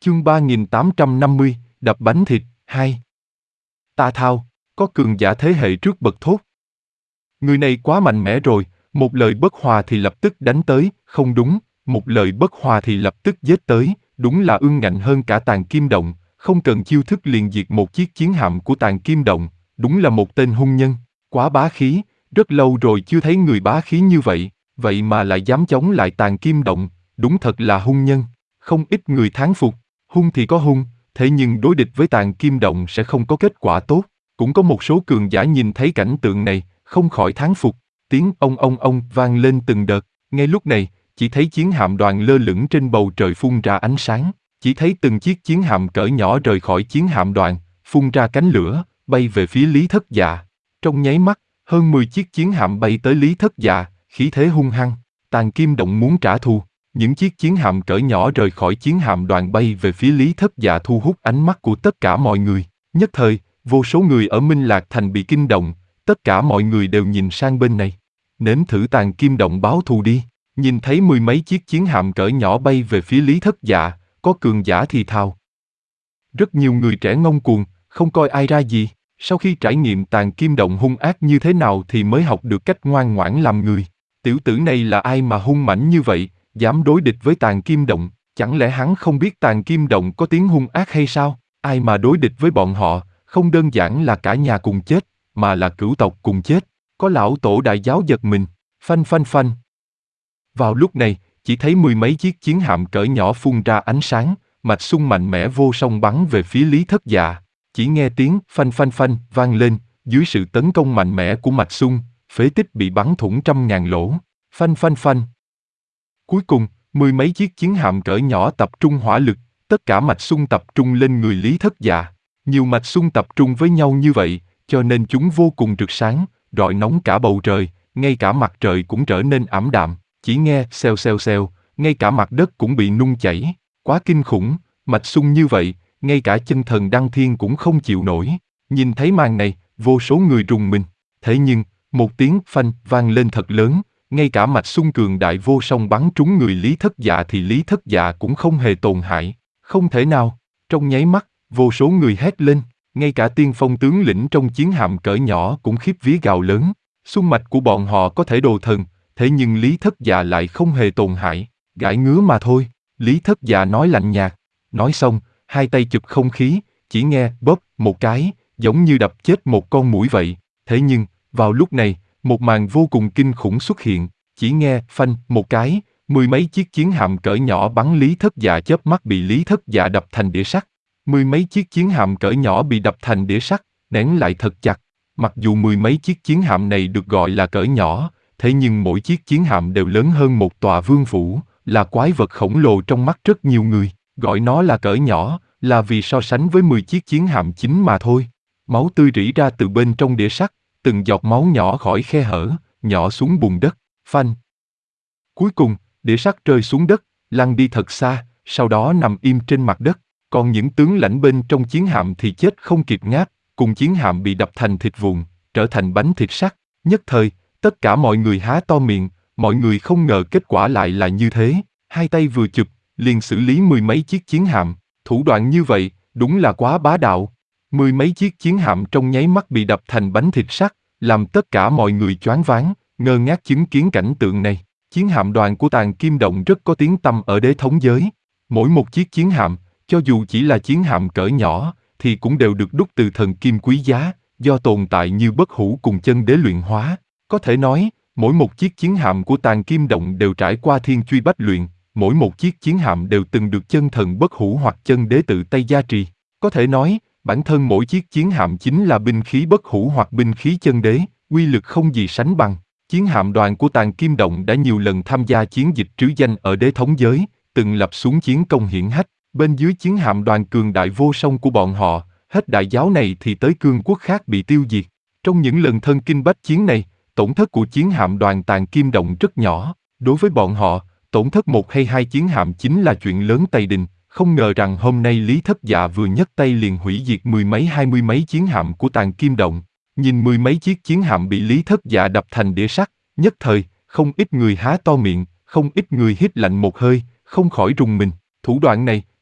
Chương 3850, đập bánh thịt, 2. Ta thao, có cường giả thế hệ trước bật thốt. Người này quá mạnh mẽ rồi, một lời bất hòa thì lập tức đánh tới, không đúng, một lời bất hòa thì lập tức giết tới, đúng là ương ngạnh hơn cả Tàng Kim Động, không cần chiêu thức liền diệt một chiếc chiến hạm của Tàng Kim Động, đúng là một tên hung nhân, quá bá khí, rất lâu rồi chưa thấy người bá khí như vậy, vậy mà lại dám chống lại Tàng Kim Động, đúng thật là hung nhân, không ít người thán phục, hung thì có hung, thế nhưng đối địch với Tàng Kim Động sẽ không có kết quả tốt, cũng có một số cường giả nhìn thấy cảnh tượng này, không khỏi thán phục, tiếng ông vang lên từng đợt, ngay lúc này, chỉ thấy chiến hạm đoàn lơ lửng trên bầu trời phun ra ánh sáng, chỉ thấy từng chiếc chiến hạm cỡ nhỏ rời khỏi chiến hạm đoàn, phun ra cánh lửa, bay về phía Lý Thất Dạ. Trong nháy mắt, hơn 10 chiếc chiến hạm bay tới Lý Thất Dạ, khí thế hung hăng, Tàng Kim Động muốn trả thù. Những chiếc chiến hạm cỡ nhỏ rời khỏi chiến hạm đoàn bay về phía Lý Thất Dạ thu hút ánh mắt của tất cả mọi người. Nhất thời, vô số người ở Minh Lạc Thành bị kinh động, tất cả mọi người đều nhìn sang bên này. Nếm thử Tàng Kim Động báo thù đi. Nhìn thấy mười mấy chiếc chiến hạm cỡ nhỏ bay về phía Lý Thất Dạ, có cường giả thì thào. Rất nhiều người trẻ ngông cuồng, không coi ai ra gì. Sau khi trải nghiệm Tàng Kim Động hung ác như thế nào thì mới học được cách ngoan ngoãn làm người. Tiểu tử này là ai mà hung mãnh như vậy, dám đối địch với Tàng Kim Động, chẳng lẽ hắn không biết Tàng Kim Động có tiếng hung ác hay sao? Ai mà đối địch với bọn họ, không đơn giản là cả nhà cùng chết, mà là cửu tộc cùng chết. Có lão tổ đại giáo giật mình, phanh phanh phanh. Vào lúc này, chỉ thấy mười mấy chiếc chiến hạm cỡ nhỏ phun ra ánh sáng, mạch xung mạnh mẽ vô song bắn về phía Lý Thất Dạ. Chỉ nghe tiếng phanh phanh phanh vang lên, dưới sự tấn công mạnh mẽ của mạch xung, phế tích bị bắn thủng trăm ngàn lỗ. Phanh phanh phanh. Cuối cùng, mười mấy chiếc chiến hạm cỡ nhỏ tập trung hỏa lực, tất cả mạch xung tập trung lên người Lý Thất Dạ. Nhiều mạch xung tập trung với nhau như vậy, cho nên chúng vô cùng rực sáng, rọi nóng cả bầu trời, ngay cả mặt trời cũng trở nên ảm đạm. Chỉ nghe xèo xèo xèo, ngay cả mặt đất cũng bị nung chảy. Quá kinh khủng, mạch xung như vậy, ngay cả chân thần Đăng Thiên cũng không chịu nổi. Nhìn thấy màn này, vô số người rùng mình. Thế nhưng, một tiếng phanh vang lên thật lớn, ngay cả mạch xung cường đại vô song bắn trúng người Lý Thất Dạ thì Lý Thất Dạ cũng không hề tổn hại. Không thể nào, trong nháy mắt, vô số người hét lên, ngay cả tiên phong tướng lĩnh trong chiến hạm cỡ nhỏ cũng khiếp vía gào lớn. Xung mạch của bọn họ có thể đồ thần, thế nhưng Lý Thất Dạ lại không hề tổn hại, gãi ngứa mà thôi. Lý Thất Dạ nói lạnh nhạt, nói xong, hai tay chụp không khí, chỉ nghe bóp một cái, giống như đập chết một con muỗi vậy. Thế nhưng, vào lúc này, một màn vô cùng kinh khủng xuất hiện, chỉ nghe phanh một cái, mười mấy chiếc chiến hạm cỡ nhỏ bắn Lý Thất Dạ chớp mắt bị Lý Thất Dạ đập thành đĩa sắt. Mười mấy chiếc chiến hạm cỡ nhỏ bị đập thành đĩa sắt, nén lại thật chặt. Mặc dù mười mấy chiếc chiến hạm này được gọi là cỡ nhỏ, thế nhưng mỗi chiếc chiến hạm đều lớn hơn một tòa vương phủ, là quái vật khổng lồ trong mắt rất nhiều người. Gọi nó là cỡ nhỏ, là vì so sánh với 10 chiếc chiến hạm chính mà thôi. Máu tươi rỉ ra từ bên trong đĩa sắt, từng giọt máu nhỏ khỏi khe hở, nhỏ xuống bùn đất, phanh. Cuối cùng, đĩa sắt rơi xuống đất, lăn đi thật xa, sau đó nằm im trên mặt đất. Còn những tướng lãnh bên trong chiến hạm thì chết không kịp ngáp, cùng chiến hạm bị đập thành thịt vụn, trở thành bánh thịt sắt. Nhất thời, tất cả mọi người há to miệng, mọi người không ngờ kết quả lại là như thế. Hai tay vừa chụp, liền xử lý mười mấy chiếc chiến hạm, thủ đoạn như vậy, đúng là quá bá đạo. Mười mấy chiếc chiến hạm trong nháy mắt bị đập thành bánh thịt sắt, làm tất cả mọi người choáng váng, ngơ ngác chứng kiến cảnh tượng này. Chiến hạm đoàn của Tàng Kim Động rất có tiếng tăm ở đế thống giới. Mỗi một chiếc chiến hạm, cho dù chỉ là chiến hạm cỡ nhỏ, thì cũng đều được đúc từ thần kim quý giá, do tồn tại như bất hủ cùng chân đế luyện hóa. Có thể nói, mỗi một chiếc chiến hạm của Tàng Kim Động đều trải qua thiên truy bách luyện, mỗi một chiếc chiến hạm đều từng được chân thần bất hủ hoặc chân đế tự tay gia trì. Có thể nói, bản thân mỗi chiếc chiến hạm chính là binh khí bất hủ hoặc binh khí chân đế, uy lực không gì sánh bằng. Chiến hạm đoàn của Tàng Kim Động đã nhiều lần tham gia chiến dịch trứ danh ở đế thống giới, từng lập xuống chiến công hiển hách. Bên dưới chiến hạm đoàn cường đại vô song của bọn họ, hết đại giáo này thì tới cương quốc khác bị tiêu diệt. Trong những lần thân kinh bách chiến này, tổn thất của chiến hạm đoàn Tàng Kim Động rất nhỏ. Đối với bọn họ, tổn thất một hay hai chiến hạm chính là chuyện lớn tày đình. Không ngờ rằng hôm nay Lý Thất Dạ vừa nhấc tay liền hủy diệt mười mấy hai mươi mấy chiến hạm của Tàng Kim Động. Nhìn mười mấy chiếc chiến hạm bị Lý Thất Dạ đập thành đĩa sắt, nhất thời, không ít người há to miệng, không ít người hít lạnh một hơi, không khỏi rùng mình. Thủ đoạn này,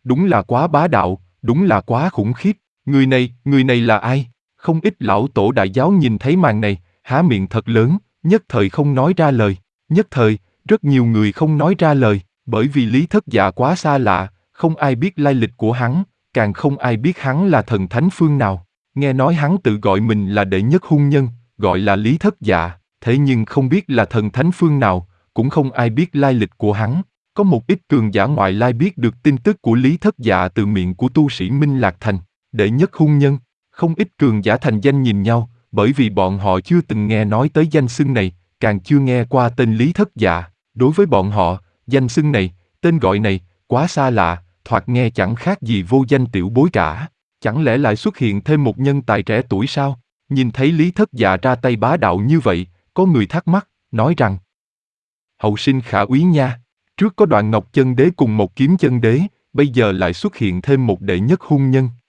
đúng là quá bá đạo, đúng là quá khủng khiếp. Người này là ai? Không ít lão tổ đại giáo nhìn thấy màn này, há miệng thật lớn, nhất thời không nói ra lời. Nhất thời, rất nhiều người không nói ra lời, bởi vì Lý Thất Dạ quá xa lạ, không ai biết lai lịch của hắn, càng không ai biết hắn là thần thánh phương nào. Nghe nói hắn tự gọi mình là đệ nhất hung nhân, gọi là Lý Thất Dạ, thế nhưng không biết là thần thánh phương nào, cũng không ai biết lai lịch của hắn. Có một ít cường giả ngoại lai biết được tin tức của Lý Thất Dạ từ miệng của tu sĩ Minh Lạc Thành, đệ nhất hung nhân. Không ít cường giả thành danh nhìn nhau, bởi vì bọn họ chưa từng nghe nói tới danh xưng này, càng chưa nghe qua tên Lý Thất Dạ. Đối với bọn họ, danh xưng này, tên gọi này, quá xa lạ, thoạt nghe chẳng khác gì vô danh tiểu bối cả. Chẳng lẽ lại xuất hiện thêm một nhân tài trẻ tuổi sao? Nhìn thấy Lý Thất Dạ ra tay bá đạo như vậy, có người thắc mắc, nói rằng: hậu sinh khả úy nha, trước có Đoạn Ngọc Chân Đế cùng một Kiếm Chân Đế, bây giờ lại xuất hiện thêm một đệ nhất hung nhân.